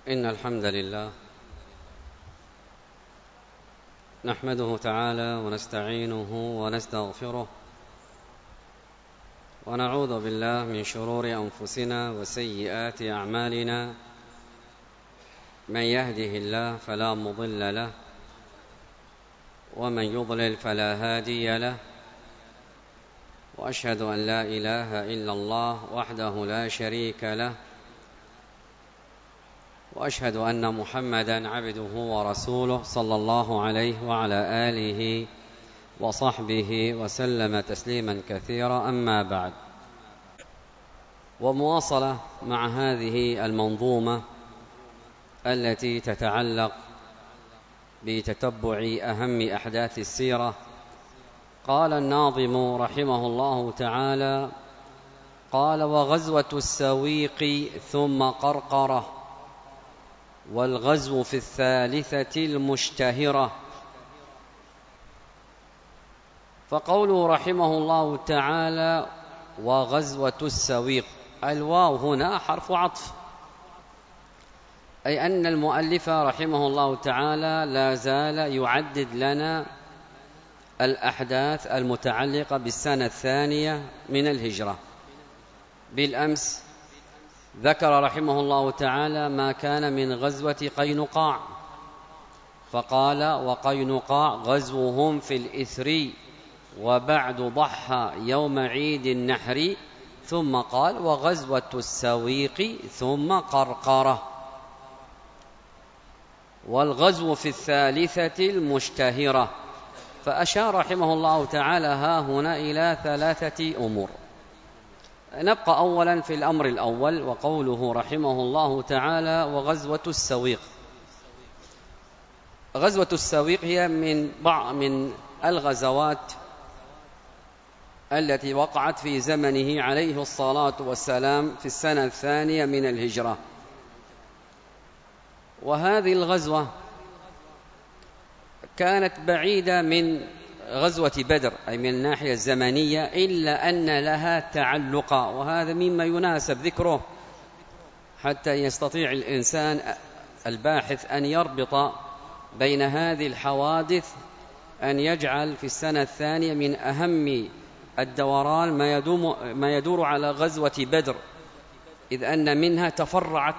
إن الحمد لله نحمده تعالى ونستعينه ونستغفره ونعوذ بالله من شرور أنفسنا وسيئات أعمالنا. من يهده الله فلا مضل له ومن يضلل فلا هادي له، وأشهد أن لا إله إلا الله وحده لا شريك له، وأشهد أن محمدًا عبده ورسوله صلى الله عليه وعلى آله وصحبه وسلم تسليمًا كثيرا. أما بعد، ومواصلة مع هذه المنظومة التي تتعلق بتتبع أهم أحداث السيرة. قال الناظم رحمه الله تعالى: قال: وغزوة السويق ثم قرقرة، والغزو في الثالثة المشتهرة. فقوله رحمه الله تعالى وغزوة السويق، الواو هنا حرف عطف، أي أن المؤلف رحمه الله تعالى لا زال يعدد لنا الأحداث المتعلقة بالسنة الثانية من الهجرة. بالأمس ذكر رحمه الله تعالى ما كان من غزوة قينقاع، فقال: وقينقاع غزوهم في الإثر، وبعد ضحى يوم عيد النحر. ثم قال: وغزوة السويق ثم قرقرة، والغزو في الثالثة المشتهرة. فأشار رحمه الله تعالى ها هنا إلى ثلاثة أمور. نبقى أولا في الأمر الأول، وقوله رحمه الله تعالى وغزوة السويق. غزوة السويق هي من الغزوات التي وقعت في زمنه عليه الصلاة والسلام في السنة الثانية من الهجرة. وهذه الغزوة كانت بعيدة من غزوة بدر، أي من الناحية الزمنية، إلا أن لها تعلقا، وهذا مما يناسب ذكره حتى يستطيع الإنسان الباحث أن يربط بين هذه الحوادث، أن يجعل في السنة الثانية من أهم الدوران ما يدور على غزوة بدر، إذ أن منها تفرعت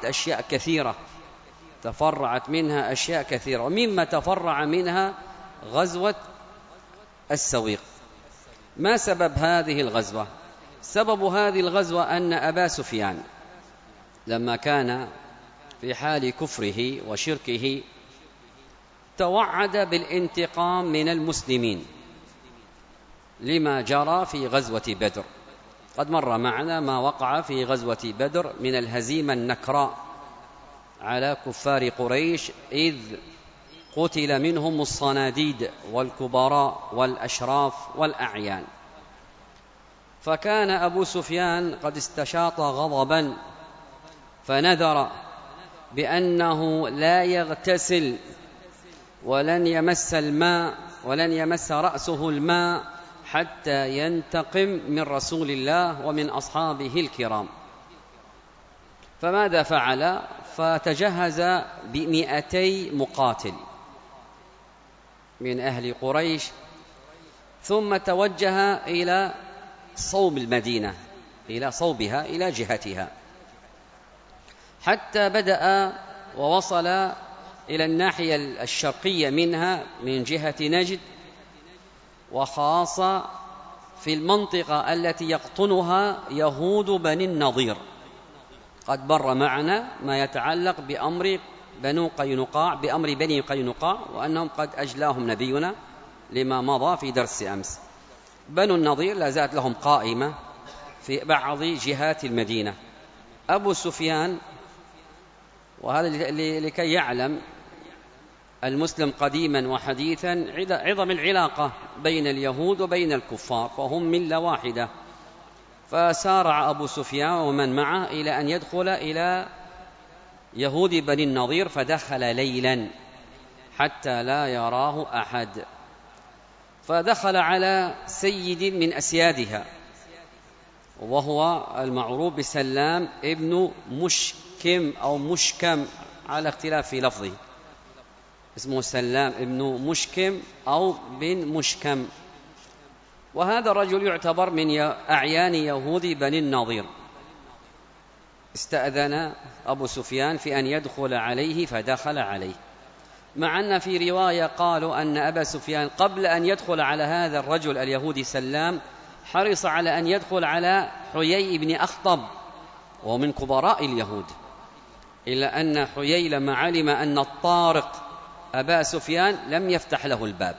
أشياء كثيرة، ومما تفرع منها غزوة السويق. ما سبب هذه الغزوة؟ سبب هذه الغزوة أن أبا سفيان لما كان في حال كفره وشركه توعد بالانتقام من المسلمين لما جرى في غزوة بدر. قد مر معنا ما وقع في غزوة بدر من الهزيمة النكراء على كفار قريش، إذ قتل منهم الصناديد والكبراء والأشراف والأعيان. فكان أبو سفيان قد استشاط غضبا، فنذر بأنه لا يغتسل ولن يمس رأسه الماء حتى ينتقم من رسول الله ومن أصحابه الكرام. فماذا فعل؟ فتجهز ب200 مقاتل من أهل قريش، ثم توجه إلى صوب المدينة، إلى صوبها، إلى جهتها، حتى بدأ ووصل إلى الناحية الشرقية منها من جهة نجد، وخاصة في المنطقة التي يقطنها يهود بني النضير. قد مر معنا ما يتعلق بأمر بني قينقاع، وأنهم قد أجلاهم نبينا لما مضى في درس أمس. بنو النضير لا زالت لهم قائمة في بعض جهات المدينة. أبو سفيان، وهذا لكي يعلم المسلم قديما وحديثا عظم العلاقة بين اليهود وبين الكفار، فهم ملة واحدة. فسارع أبو سفيان ومن معه إلى أن يدخل إلى يهود بني النضير، فدخل ليلا حتى لا يراه أحد. فدخل على سيد من أسيادها، وهو المعروف بسلام ابن مشكم أو مشكم على اختلاف في لفظه، اسمه سلام ابن مشكم أو بن مشكم. وهذا الرجل يعتبر من أعيان يهود بني النضير. استأذن أبو سفيان في أن يدخل عليه فدخل عليه، مع أن في رواية قالوا أن أبا سفيان قبل أن يدخل على هذا الرجل اليهودي سلام حرص على أن يدخل على حيي بن أخطب وهو من كبراء اليهود، إلا أن حيي لما علم أن الطارق أبا سفيان لم يفتح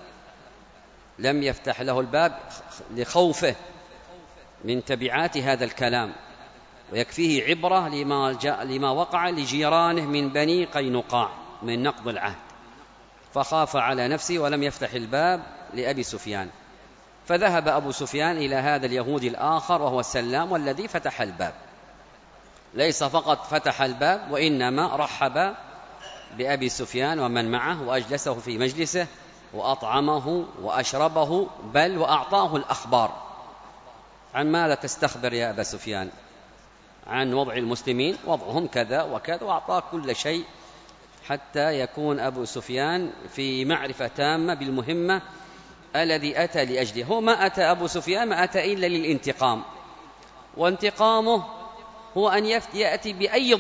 له الباب لخوفه من تبعات هذا الكلام، ويكفيه عبرة لما وقع لجيرانه من بني قينقاع من نقض العهد، فخاف على نفسه ولم يفتح الباب لأبي سفيان. فذهب أبو سفيان إلى هذا اليهودي الآخر وهو سلام، والذي فتح الباب، ليس فقط فتح الباب وإنما رحب بأبي سفيان ومن معه وأجلسه في مجلسه وأطعمه وأشربه، بل وأعطاه الأخبار. عن ماذا تستخبر يا أبا سفيان؟ عن وضع المسلمين، وضعهم كذا وكذا، وأعطاه كل شيء حتى يكون أبو سفيان في معرفة تامة بالمهمة الذي أتى لأجله. هو ما أتى أبو سفيان ما أتى إلا للانتقام، وانتقامه هو أن يأتي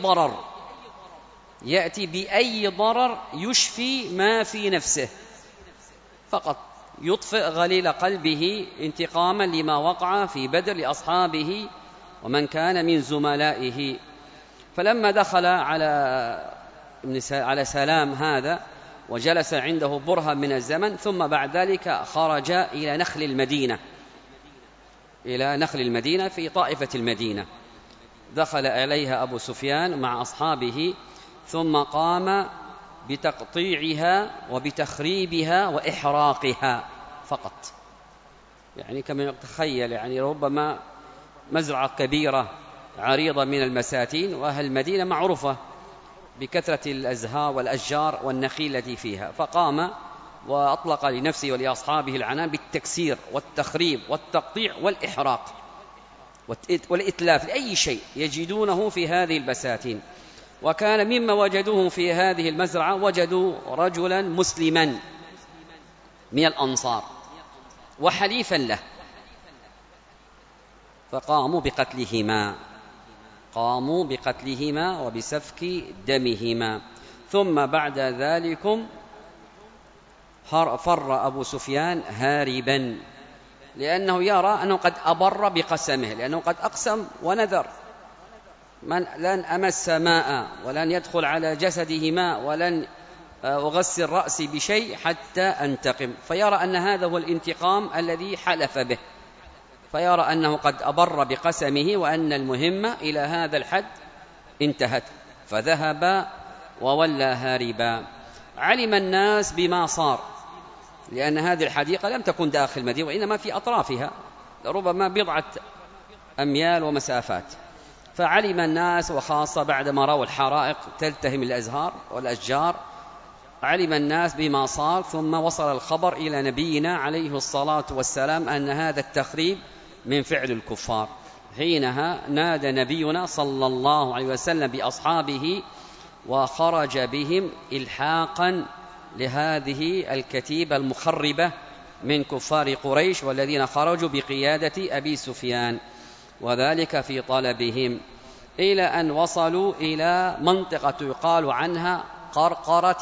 بأي ضرر يشفي ما في نفسه فقط، يطفئ غليل قلبه انتقاما لما وقع في بدر لأصحابه ومن كان من زملائه. فلما دخل على سلام هذا وجلس عنده برهة من الزمن، ثم بعد ذلك خرج إلى نخل المدينة في طائفة المدينة، دخل إليها أبو سفيان مع أصحابه، ثم قام بتقطيعها وبتخريبها وإحراقها فقط. يعني كما يتخيل، يعني ربما مزرعة كبيرة عريضة من المساتين، وأهل المدينة معروفة بكثرة الأزهار والأشجار والنخيل التي فيها، فقام وأطلق لنفسه ولأصحابه العنان بالتكسير والتخريب والتقطيع والإحراق والإتلاف لأي شيء يجدونه في هذه البساتين. وكان مما وجدوه في هذه المزرعة وجدوا رجلا مسلما من الأنصار وحليفا له، فقاموا بقتلهما وبسفك دمهما. ثم بعد ذلك فر أبو سفيان هاربا، لأنه يرى أنه قد أبر بقسمه، لأنه قد أقسم ونذر لن أمس ماء ولن يدخل على جسده ماء ولن أغسل رأسي بشيء حتى أنتقم، فيرى أن هذا هو الانتقام الذي حلف به، فيرى أنه قد أبر بقسمه وأن المهمة إلى هذا الحد انتهت، فذهب وولى هاربا. علم الناس بما صار، لأن هذه الحديقة لم تكن داخل المدينة وإنما في أطرافها، ربما بضعة أميال ومسافات. فعلم الناس، وخاصة بعدما رأوا الحرائق تلتهم الأزهار والأشجار، علم الناس بما صار. ثم وصل الخبر إلى نبينا عليه الصلاة والسلام أن هذا التخريب من فعل الكفار. حينها نادى نبينا صلى الله عليه وسلم بأصحابه وخرج بهم إلحاقا لهذه الكتيبة المخربة من كفار قريش، والذين خرجوا بقيادة أبي سفيان، وذلك في طلبهم، إلى أن وصلوا إلى منطقة يقال عنها قرقرة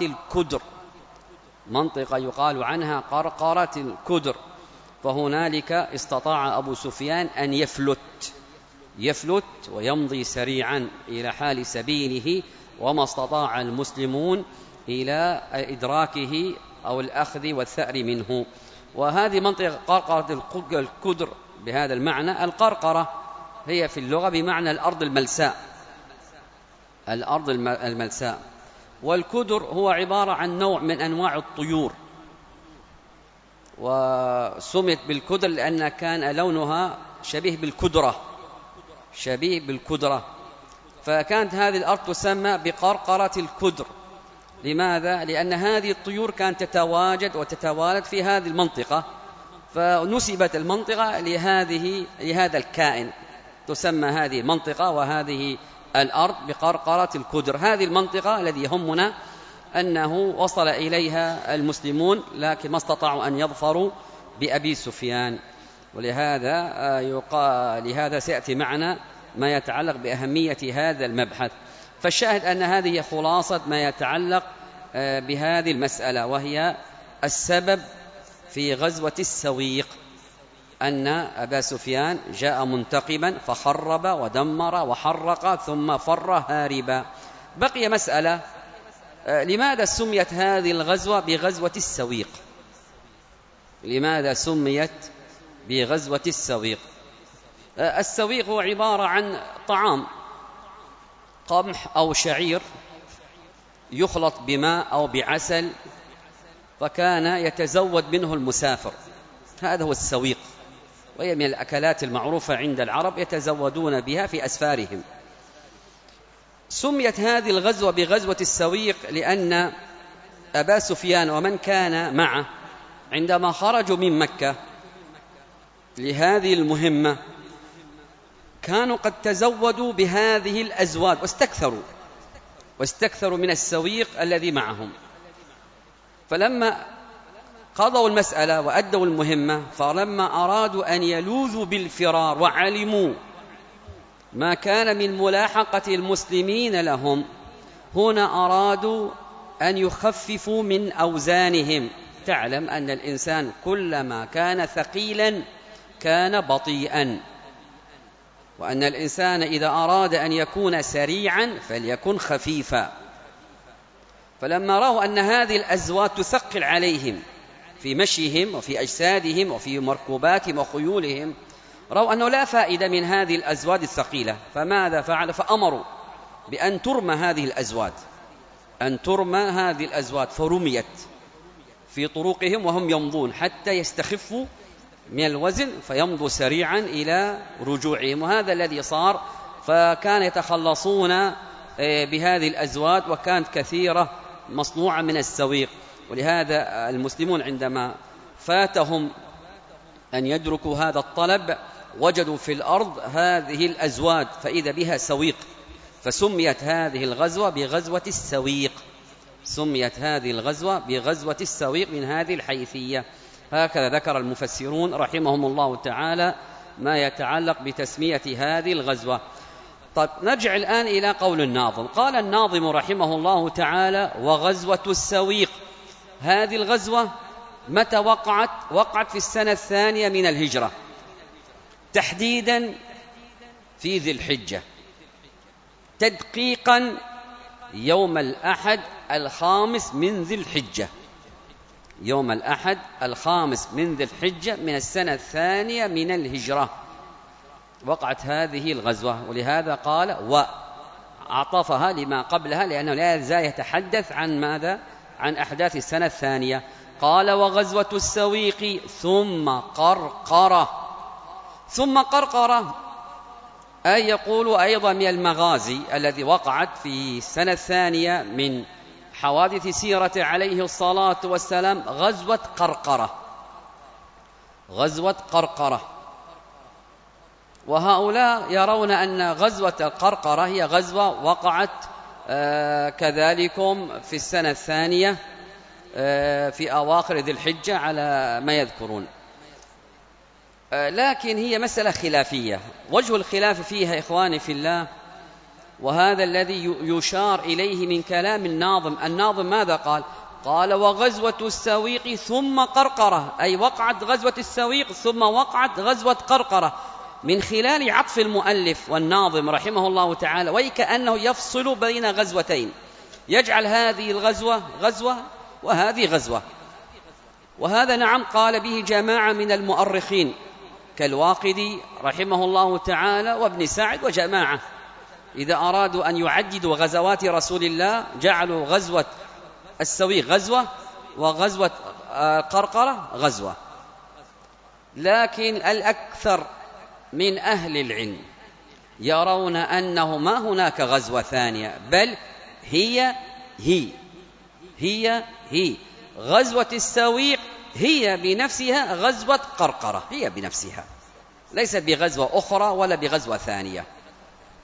الكدر، فهنالك استطاع أبو سفيان أن يفلت ويمضي سريعا إلى حال سبيله، وما استطاع المسلمون إلى إدراكه أو الأخذ والثأر منه. وهذه منطقة قرقرة الكدر بهذا المعنى. القرقرة هي في اللغة بمعنى الأرض الملساء، والكدر هو عبارة عن نوع من أنواع الطيور، وسمت بالكدر لأن كان لونها شبيه بالكدرة، فكانت هذه الأرض تسمى بقرقرة الكدر. لماذا؟ لأن هذه الطيور كانت تتواجد وتتوالد في هذه المنطقة، فنسبت المنطقة لهذا الكائن، تسمى هذه المنطقة وهذه الأرض بقرقرة الكدر. هذه المنطقة الذي يهمنا أنه وصل إليها المسلمون، لكن ما استطاعوا أن يظفروا بأبي سفيان. لهذا سيأتي معنا ما يتعلق بأهمية هذا المبحث. فالشاهد أن هذه خلاصة ما يتعلق بهذه المسألة، وهي السبب في غزوة السويق، أن أبا سفيان جاء منتقما فخرب ودمر وحرق ثم فر هاربا. بقي مسألة: لماذا سميت هذه الغزوة بغزوة السويق؟ لماذا سميت بغزوة السويق؟ السويق هو عبارة عن طعام قمح أو شعير يخلط بماء أو بعسل، فكان يتزود منه المسافر، هذا هو السويق، وهي من الأكلات المعروفة عند العرب يتزودون بها في أسفارهم. سميت هذه الغزوة بغزوة السويق لأن أبا سفيان ومن كان معه عندما خرجوا من مكة لهذه المهمة كانوا قد تزودوا بهذه الأزواد واستكثروا من السويق الذي معهم. فلما قضوا المسألة وأدوا المهمة، فلما أرادوا أن يلوذوا بالفرار وعلموا ما كان من ملاحقة المسلمين لهم، هنا أرادوا أن يخففوا من أوزانهم. تعلم أن الإنسان كلما كان ثقيلا كان بطيئا، وأن الإنسان إذا أراد أن يكون سريعا فليكن خفيفا. فلما رأوا أن هذه الأزواد تثقل عليهم في مشيهم وفي أجسادهم وفي مركوباتهم وخيولهم، رأوا أنه لا فائدة من هذه الأزواد الثقيلة، فماذا فعل؟ فأمروا بأن ترمى هذه الأزواد، فرميت في طرقهم وهم يمضون حتى يستخفوا من الوزن فيمضوا سريعا إلى رجوعهم. وهذا الذي صار، فكان يتخلصون بهذه الأزواد، وكانت كثيرة مصنوعة من السويق. ولهذا المسلمون عندما فاتهم أن يدركوا هذا الطلب وجدوا في الأرض هذه الأزواد فإذا بها سويق، فسميت هذه الغزوة بغزوة السويق. سميت هذه الغزوة بغزوة السويق من هذه الحيثية. هكذا ذكر المفسرون رحمهم الله تعالى ما يتعلق بتسمية هذه الغزوة. طيب، نرجع الآن إلى قول الناظم. قال الناظم رحمه الله تعالى: وغزوة السويق، هذه الغزوة متى وقعت؟ وقعت في السنة 2 من الهجرة، تحديدا في ذي الحجة، تدقيقا يوم الأحد 5 من ذي الحجة، يوم الأحد 5 من ذي الحجة من السنة 2 من الهجرة وقعت هذه الغزوة. ولهذا قال وعطفها لما قبلها، لأنه لا يزال يتحدث عن ماذا؟ عن أحداث السنة 2. قال: وغزوة السويق ثم قرقرة. ثم قرقرة أي يقول أيضا من المغازي الذي وقعت في السنة 2 من حوادث سيرة عليه الصلاة والسلام، غزوة قرقرة. وهؤلاء يرون أن غزوة القرقرة هي غزوة وقعت كذلكم في السنة 2 في أواخر ذي الحجة على ما يذكرون، لكن هي مسألة خلافية. وجه الخلاف فيها إخواني في الله، وهذا الذي يشار إليه من كلام الناظم ماذا قال؟ قال: وغزوة السويق ثم قرقرة، أي وقعت غزوة السويق ثم وقعت غزوة قرقرة، من خلال عطف المؤلف والناظم رحمه الله تعالى، وكأنه يفصل بين غزوتين، يجعل هذه الغزوة غزوة وهذه غزوة. وهذا نعم قال به جماعة من المؤرخين كالواقدي رحمه الله تعالى وابن سعد وجماعة، إذا أرادوا أن يعددوا غزوات رسول الله جعلوا غزوة السويق غزوة وغزوة قرقرة غزوة. لكن الأكثر من أهل العلم يرون أنه ما هناك غزوة ثانية، بل هي غزوة السويق هي بنفسها غزوة قرقرة، هي بنفسها، ليست بغزوة أخرى ولا بغزوة ثانية.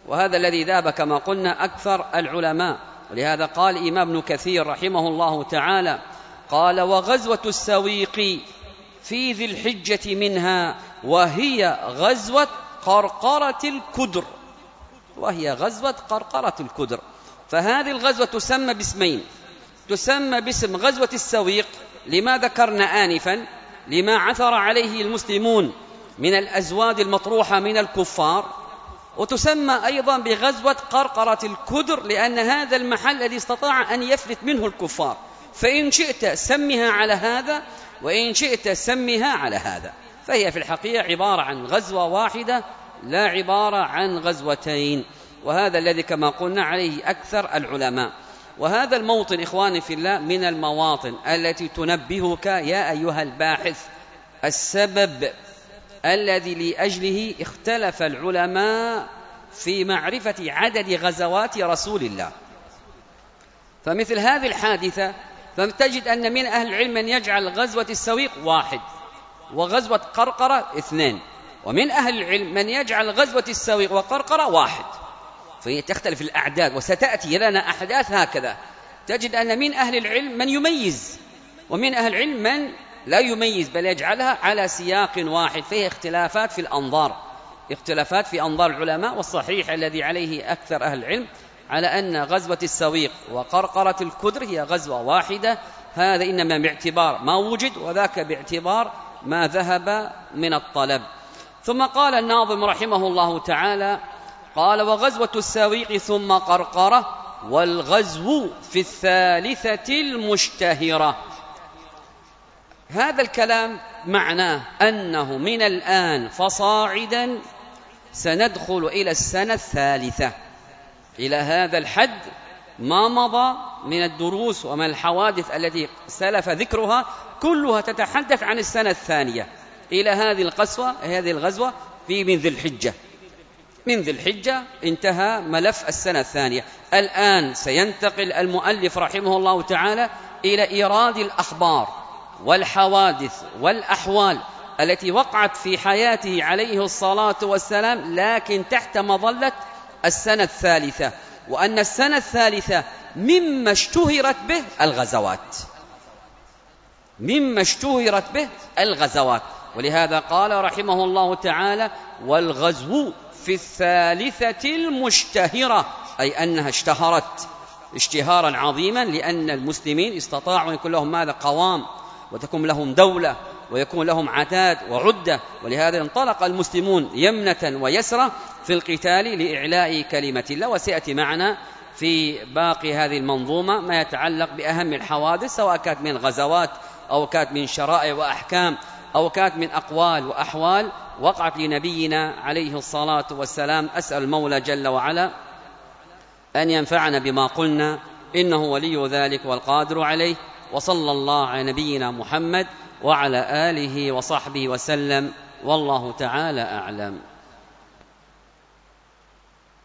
وهذا الذي ذهب كما قلنا أكثر العلماء. ولهذا قال الإمام ابن كثير رحمه الله تعالى قال: وغزوة السويق في ذي الحجة منها وهي غزوة قرقرة الكدر. وهي غزوة قرقرة الكدر. فهذه الغزوة تسمى باسمين: تسمى باسم غزوة السويق لما ذكرنا آنفا، لما عثر عليه المسلمون من الأزواج المطروحة من الكفار، وتسمى أيضا بغزوة قرقرة الكدر لأن هذا المحل الذي استطاع أن يفلت منه الكفار. فإن شئت سمها على هذا وإن شئت سمها على هذا، فهي في الحقيقة عبارة عن غزوة واحدة لا عبارة عن غزوتين. وهذا الذي كما قلنا عليه أكثر العلماء. وهذا الموطن إخواني في الله من المواطن التي تنبهك يا أيها الباحث السبب الذي لأجله اختلف العلماء في معرفة عدد غزوات رسول الله. فمثل هذه الحادثة فتجد أن من أهل العلم من يجعل غزوة السويق 1 وغزوة قرقرة 2، ومن أهل العلم من يجعل غزوة السويق وقرقرة 1. فهي تختلف الأعداد، وستأتي لنا أحداث هكذا. تجد أن من أهل العلم من يميز، ومن أهل العلم من لا يميز بل يجعلها على سياق واحد. فهي اختلافات في الأنظار، اختلافات في أنظار العلماء. والصحيح الذي عليه أكثر أهل العلم على أن غزوة السويق وقرقرة الكدر هي غزوة واحدة. هذا إنما باعتبار ما وجد، وذاك باعتبار ما ذهب من الطلب. ثم قال الناظم رحمه الله تعالى قال: وغزوة السويق ثم قرقرة والغزو في الثالثة المشتهرة. هذا الكلام معناه أنه من الآن فصاعدا سندخل إلى السنة الثالثة. إلى هذا الحد ما مضى من الدروس ومن الحوادث التي سلف ذكرها كلها تتحدث عن السنة الثانية. إلى هذه الغزوة في من ذي الحجة. من ذي الحجة انتهى ملف السنة الثانية. الآن سينتقل المؤلف رحمه الله تعالى إلى إيراد الأخبار والحوادث والأحوال التي وقعت في حياته عليه الصلاة والسلام، لكن تحت مظلة السنة الثالثة. وأن السنة الثالثة مما اشتهرت به الغزوات، مما اشتهرت به الغزوات. ولهذا قال رحمه الله تعالى: والغزو في الثالثة المشتهرة، أي أنها اشتهرت اشتهارا عظيما، لأن المسلمين استطاعوا أن يكون لهم ماذا؟ قوام، وتكون لهم دولة، ويكون لهم عتاد وعدة. ولهذا انطلق المسلمون يمنة ويسرة في القتال لإعلاء كلمة الله. وسيأتي معنا في باقي هذه المنظومة ما يتعلق بأهم الحوادث، سواء كانت من غزوات أو كانت من شرائع وأحكام أو كانت من أقوال وأحوال وقعت لنبينا عليه الصلاة والسلام. أسأل المولى جل وعلا أن ينفعنا بما قلنا، إنه ولي ذلك والقادر عليه. وصلى الله على نبينا محمد وعلى آله وصحبه وسلم، والله تعالى أعلم.